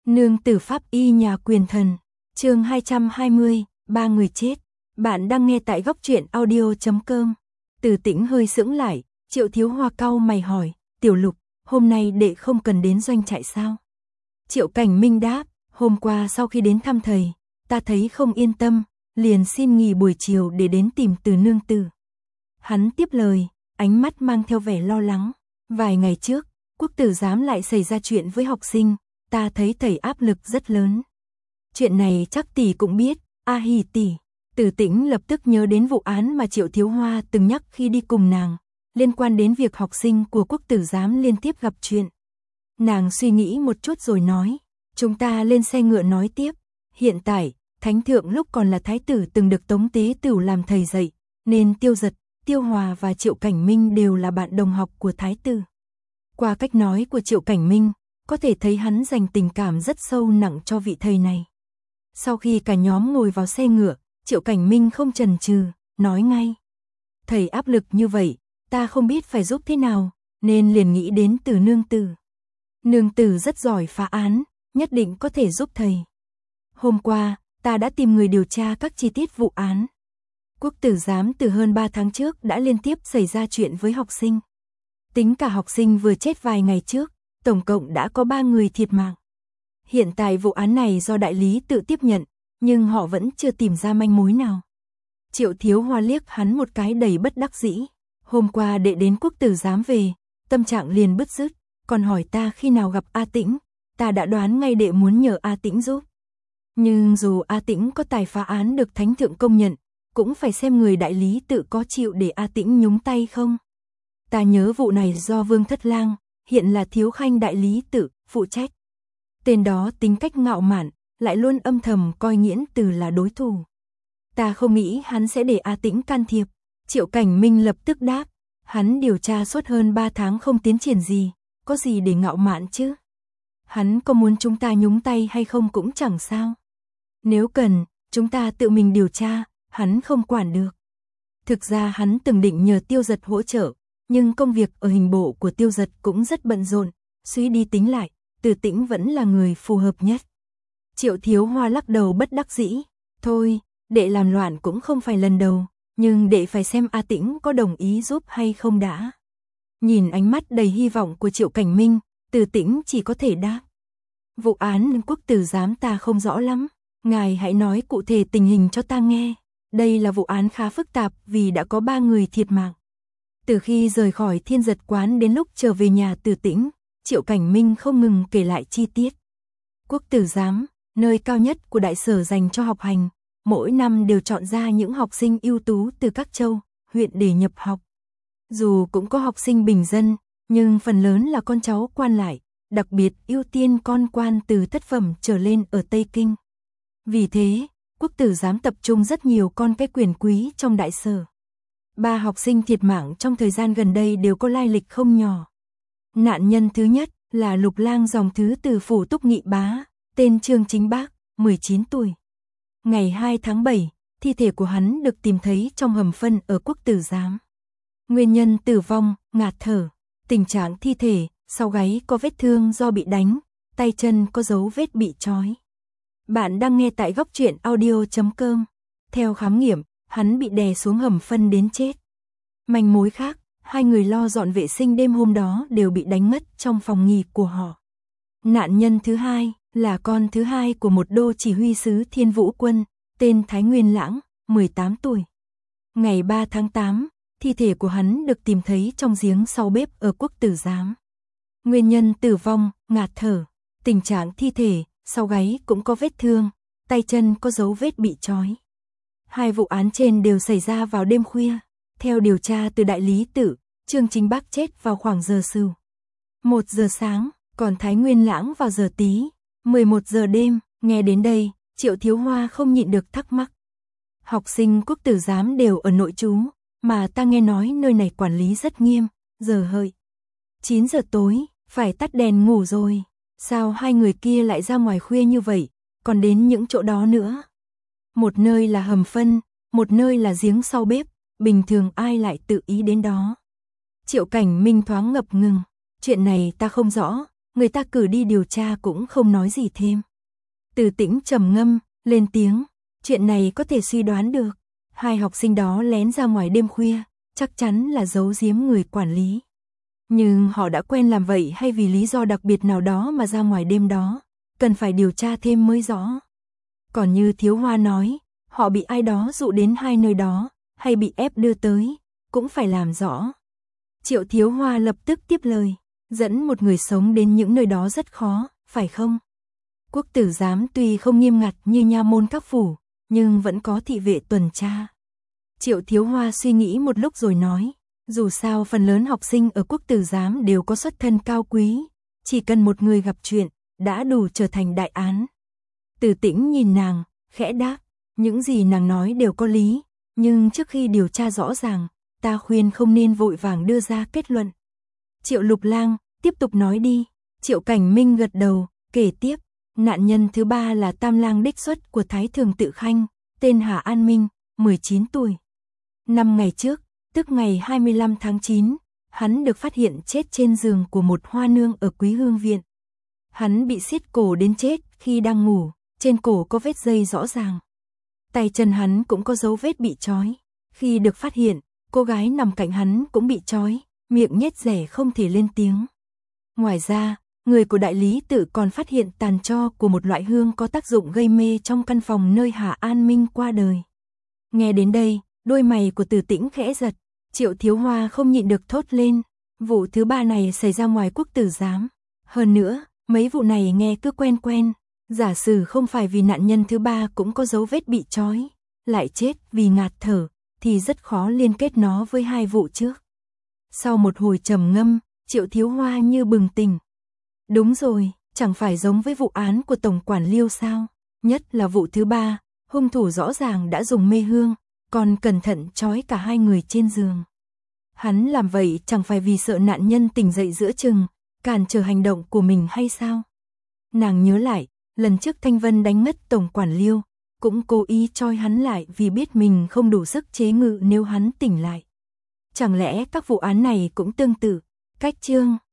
Nương tử pháp y nhà quyền thần, chương 220, ba người chết. Bạn đang nghe tại góc truyện audio.com. Từ Tĩnh hơi sững lại, Triệu Thiếu Hoa cau mày hỏi, Tiểu Lục, hôm nay đệ không cần đến doanh trại sao? Triệu Cảnh Minh đáp, hôm qua sau khi đến thăm thầy, ta thấy không yên tâm, liền xin nghỉ buổi chiều để đến tìm Từ nương tử. Hắn tiếp lời, ánh mắt mang theo vẻ lo lắng. Vài ngày trước, Quốc tử giám lại xảy ra chuyện với học sinh, ta thấy thầy áp lực rất lớn. Chuyện này chắc tỷ cũng biết, A Hỉ tỷ. Từ Tĩnh lập tức nhớ đến vụ án mà Triệu Thiếu Hoa từng nhắc khi đi cùng nàng, liên quan đến việc học sinh của Quốc tử giám liên tiếp gặp chuyện. Nàng suy nghĩ một chút rồi nói, chúng ta lên xe ngựa nói tiếp. Hiện tại, Thánh Thượng lúc còn là thái tử từng được Tống Tế Tửu làm thầy dạy, nên Tiêu Giật, Tiêu Hòa và Triệu Cảnh Minh đều là bạn đồng học của thái tử. Qua cách nói của Triệu Cảnh Minh, có thể thấy hắn dành tình cảm rất sâu nặng cho vị thầy này. Sau khi cả nhóm ngồi vào xe ngựa, Triệu Cảnh Minh không chần chừ, nói ngay. Thầy áp lực như vậy, ta không biết phải giúp thế nào, nên liền nghĩ đến Từ nương tử. Nương tử rất giỏi phá án, nhất định có thể giúp thầy. Hôm qua, ta đã tìm người điều tra các chi tiết vụ án. Quốc tử giám từ hơn 3 tháng trước đã liên tiếp xảy ra chuyện với học sinh. Tính cả học sinh vừa chết vài ngày trước, tổng cộng đã có 3 người thiệt mạng. Hiện tại vụ án này do đại lý tự tiếp nhận, nhưng họ vẫn chưa tìm ra manh mối nào. Triệu Thiếu Hoa liếc hắn một cái đầy bất đắc dĩ. Hôm qua đệ đến Quốc tử giám về, tâm trạng liền bứt rứt, còn hỏi ta khi nào gặp A Tĩnh, ta đã đoán ngay đệ muốn nhờ A Tĩnh giúp. Nhưng dù A Tĩnh có tài phá án được Thánh Thượng công nhận, cũng phải xem người đại lý tự có chịu để A Tĩnh nhúng tay không. Ta nhớ vụ này do Vương Thất Lang, hiện là thiếu khanh đại lý tự, phụ trách. Tên đó tính cách ngạo mạn, lại luôn âm thầm coi Nghiễn Từ là đối thủ. Ta không nghĩ hắn sẽ để A Tĩnh can thiệp. Triệu Cảnh Minh lập tức đáp, hắn điều tra suốt hơn 3 tháng không tiến triển gì, có gì để ngạo mạn chứ? Hắn có muốn chúng ta nhúng tay hay không cũng chẳng sao. Nếu cần, chúng ta tự mình điều tra, hắn không quản được. Thực ra hắn từng định nhờ Tiêu Giật hỗ trợ, nhưng công việc ở hình bộ của Tiêu Giật cũng rất bận rộn, suy đi tính lại, Từ Tĩnh vẫn là người phù hợp nhất. Triệu Thiếu Hoa lắc đầu bất đắc dĩ, thôi, đệ làm loạn cũng không phải lần đầu, nhưng đệ phải xem A Tĩnh có đồng ý giúp hay không đã. Nhìn ánh mắt đầy hy vọng của Triệu Cảnh Minh, Từ Tĩnh chỉ có thể đáp. Vụ án Quốc tử giám ta không rõ lắm, ngài hãy nói cụ thể tình hình cho ta nghe. Đây là vụ án khá phức tạp vì đã có 3 người thiệt mạng. Từ khi rời khỏi Thiên Giật quán đến lúc trở về nhà Từ Tĩnh, Triệu Cảnh Minh không ngừng kể lại chi tiết. Quốc tử giám, nơi cao nhất của đại sở dành cho học hành, mỗi năm đều chọn ra những học sinh ưu tú từ các châu, huyện để nhập học. Dù cũng có học sinh bình dân, nhưng phần lớn là con cháu quan lại, đặc biệt ưu tiên con quan từ thất phẩm trở lên ở Tây Kinh. Vì thế, Quốc tử giám tập trung rất nhiều con cái quyền quý trong đại sở. 3 học sinh thiệt mạng trong thời gian gần đây đều có lai lịch không nhỏ. Nạn nhân thứ nhất là Lục Lang dòng thứ từ phủ Túc Nghị Bá, tên Trương Chính Bác, 19 tuổi. Ngày 2 tháng 7, thi thể của hắn được tìm thấy trong hầm phân ở Quốc tử giám. Nguyên nhân tử vong, ngạt thở. Tình trạng thi thể, sau gáy có vết thương do bị đánh, tay chân có dấu vết bị trói. Bạn đang nghe tại góc truyện audio.com. Theo khám nghiệm, hắn bị đè xuống hầm phân đến chết. Manh mối khác, 2 người lo dọn vệ sinh đêm hôm đó đều bị đánh ngất trong phòng nghỉ của họ. Nạn nhân thứ hai là con thứ hai của một đô chỉ huy sứ Thiên Vũ quân, tên Thái Nguyên Lãng, 18 tuổi. Ngày 3 tháng 8, thi thể của hắn được tìm thấy trong giếng sau bếp ở Quốc tử giám. Nguyên nhân tử vong, ngạt thở. Tình trạng thi thể, sau gáy cũng có vết thương, tay chân có dấu vết bị trói. 2 vụ án trên đều xảy ra vào đêm khuya. Theo điều tra từ đại lý tự, Trương Chính Bác chết vào khoảng giờ Sửu, 1 giờ sáng, còn Thái Nguyên Lãng vào giờ Tý, 11 giờ đêm. Nghe đến đây, Triệu Thiếu Hoa không nhịn được thắc mắc. Học sinh Quốc tử giám đều ở nội trú, mà ta nghe nói nơi này quản lý rất nghiêm, giờ hợi 9 giờ tối, phải tắt đèn ngủ rồi. Sao 2 người kia lại ra ngoài khuya như vậy, còn đến những chỗ đó nữa? Một nơi là hầm phân, một nơi là giếng sau bếp, bình thường ai lại tự ý đến đó? Triệu Cảnh Minh thoáng ngập ngừng, chuyện này ta không rõ, người ta cử đi điều tra cũng không nói gì thêm. Từ Tĩnh trầm ngâm, lên tiếng, chuyện này có thể suy đoán được. 2 học sinh đó lén ra ngoài đêm khuya, chắc chắn là giấu giếm người quản lý. Nhưng họ đã quen làm vậy hay vì lý do đặc biệt nào đó mà ra ngoài đêm đó, cần phải điều tra thêm mới rõ. Còn như Thiếu Hoa nói, họ bị ai đó dụ đến 2 nơi đó, hay bị ép đưa tới, cũng phải làm rõ. Triệu Thiếu Hoa lập tức tiếp lời, dẫn một người sống đến những nơi đó rất khó, phải không? Quốc tử giám tuy không nghiêm ngặt như nha môn các phủ, nhưng vẫn có thị vệ tuần tra. Triệu Thiếu Hoa suy nghĩ một lúc rồi nói, dù sao phần lớn học sinh ở quốc tử giám đều có xuất thân cao quý, chỉ cần một người gặp chuyện, đã đủ trở thành đại án. Từ Tĩnh nhìn nàng, khẽ đáp, những gì nàng nói đều có lý, nhưng trước khi điều tra rõ ràng, ta khuyên không nên vội vàng đưa ra kết luận. Triệu Lục Lang, tiếp tục nói đi. Triệu Cảnh Minh gật đầu, kể tiếp, nạn nhân thứ 3 là tam lang đích xuất của Thái Thường Tự Khanh, tên Hà An Minh, 19 tuổi. 5 ngày trước, tức ngày 25 tháng 9, hắn được phát hiện chết trên giường của một hoa nương ở Quý Hương Viện. Hắn bị siết cổ đến chết khi đang ngủ, trên cổ có vết dây rõ ràng. Tay chân hắn cũng có dấu vết bị trói. Khi được phát hiện, cô gái nằm cạnh hắn cũng bị trói, miệng nhếch rẻ không thể lên tiếng. Ngoài ra, người của đại lý tự còn phát hiện tàn tro của một loại hương có tác dụng gây mê trong căn phòng nơi Hà An Minh qua đời. Nghe đến đây, đôi mày của Từ Tĩnh khẽ giật, Triệu Thiếu Hoa không nhịn được thốt lên, vụ thứ 3 này xảy ra ngoài quốc tử giám. Hơn nữa, mấy vụ này nghe cứ quen quen, giả sử không phải vì nạn nhân thứ 3 cũng có dấu vết bị trói, lại chết vì ngạt thở, thì rất khó liên kết nó với 2 vụ trước. Sau một hồi trầm ngâm, Triệu Thiếu Hoa như bừng tỉnh. Đúng rồi, chẳng phải giống với vụ án của Tổng quản Liêu sao? Nhất là vụ thứ 3, hung thủ rõ ràng đã dùng mê hương, còn cẩn thận trói cả 2 người trên giường. Hắn làm vậy chẳng phải vì sợ nạn nhân tỉnh dậy giữa chừng, cản trở hành động của mình hay sao? Nàng nhớ lại, lần trước Thanh Vân đánh ngất Tổng quản Liêu, cũng cố ý trói hắn lại vì biết mình không đủ sức chế ngự nếu hắn tỉnh lại. Chẳng lẽ các vụ án này cũng tương tự? Cách chương